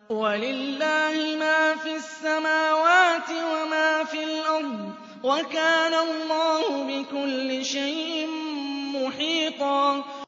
وَلِلَّهِ مَا فِي السَّمَاوَاتِ وَمَا فِي الْأَرْضِ ۚ وَكَانَ اللَّهُ بِكُلِّ شَيْءٍ مُّحِيطًا